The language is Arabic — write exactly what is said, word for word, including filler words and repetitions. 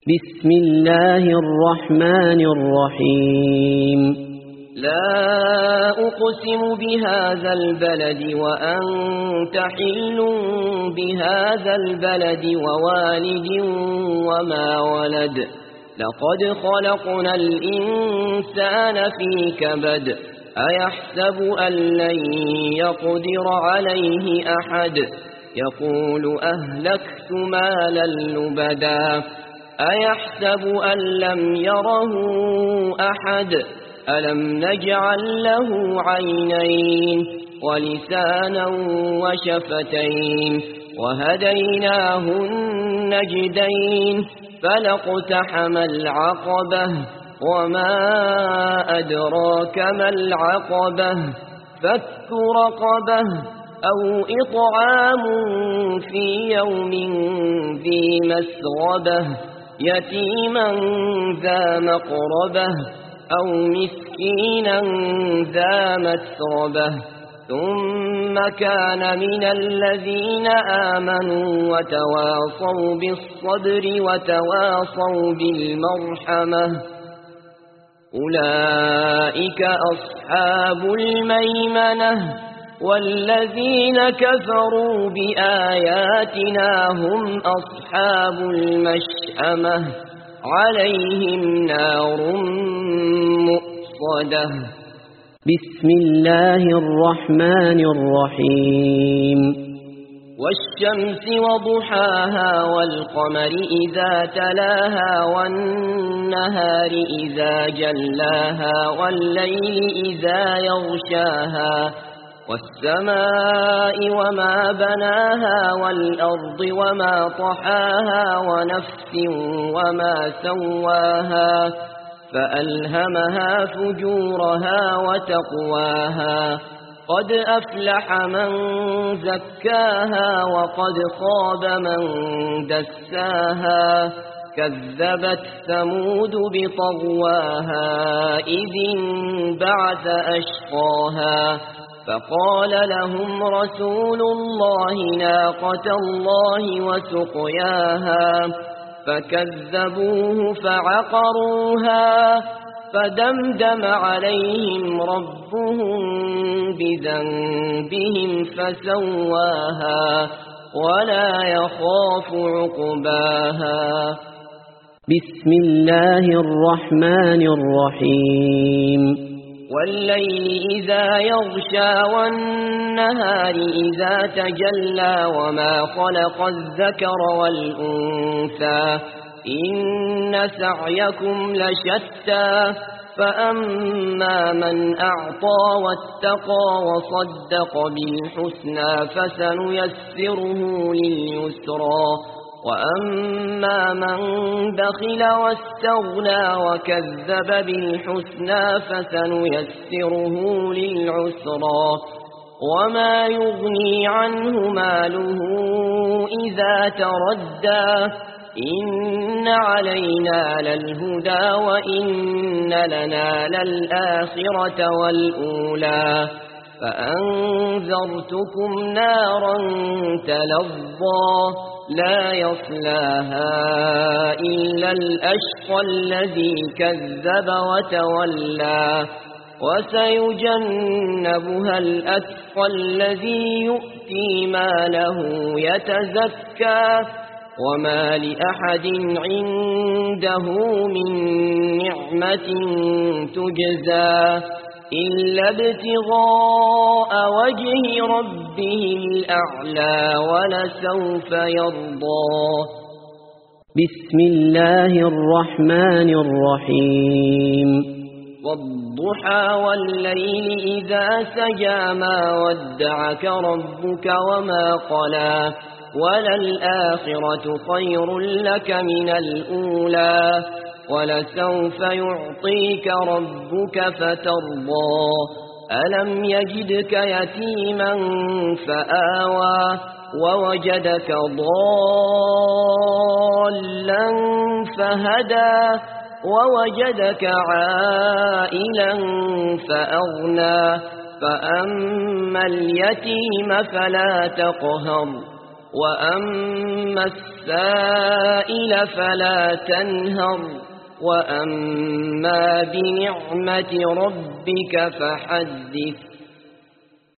بسم الله الرحمن الرحيم لا أقسم بهذا البلد وأنت حل بهذا البلد ووالد وما ولد لقد خلقنا الإنسان في كبد أيحسب أن لن يقدر عليه أحد يقول أهلكت مالا لبدا أيحسب أن لم يره أحد ألم نجعل له عينين ولسانا وشفتين وهديناه النجدين فلاقتحم العقبة وما أدراك ما العقبة فك رقبة أو إطعام في يوم ذي مسغبة يتيما ذا مقربة أو مسكينا ذا مسربة ثم كان من الذين آمنوا وتواصوا بالصبر وتواصوا بالمرحمة أولئك أصحاب الميمنة والذين كفروا بآياتنا هم أصحاب المشأمة عليهم نار مؤصدة بسم الله الرحمن الرحيم والشمس وضحاها والقمر إذا تلاها والنهار إذا جلاها والليل إذا يغشاها والسماء وما بناها والأرض وما طحاها ونفس وما سواها فألهمها فجورها وتقواها قد أفلح من زكاها وقد خاب من دساها كذبت ثمود بطغواها إذ انبعث أشقاها فقال لهم رسول الله ناقة الله وسقياها فكذبوه فعقروها فدمدم عليهم ربهم بذنبهم فسواها ولا يخاف عقباها بسم الله الرحمن الرحيم والليل إذا يغشى والنهار إذا تجلى وما خلق الذكر والأنثى إن سعيكم لشتى فأما من أعطى واتقى وصدق بالحسنى فسنيسره لليسرى وأما من بخل واستغنى وكذب بالحسنى فسنيسره للعسرى وما يغني عنه ماله إذا تردى إن علينا للهدى وإن لنا للآخرة والأولى فأنذرتكم نارا تلظى لا يصلاها إلا الأشقى الذي كذب وتولى وسيجنبها الأتقى الذي يؤتي ماله يتزكى وما لأحد عنده من نعمة تجزى إلا ابتغاء وجه ربه الأعلى ولسوف يرضى بسم الله الرحمن الرحيم والضحى والليل إذا سجى ما ودعك ربك وما قلى وللآخرة خير لك من الأولى ولسوف يعطيك ربك فترضى ألم يجدك يتيما فآوى ووجدك ضالا فهدى ووجدك عائلا فأغنى فأما اليتيم فلا تقهر وأما السائل فلا تنهر وأما بنعمة ربك فحدث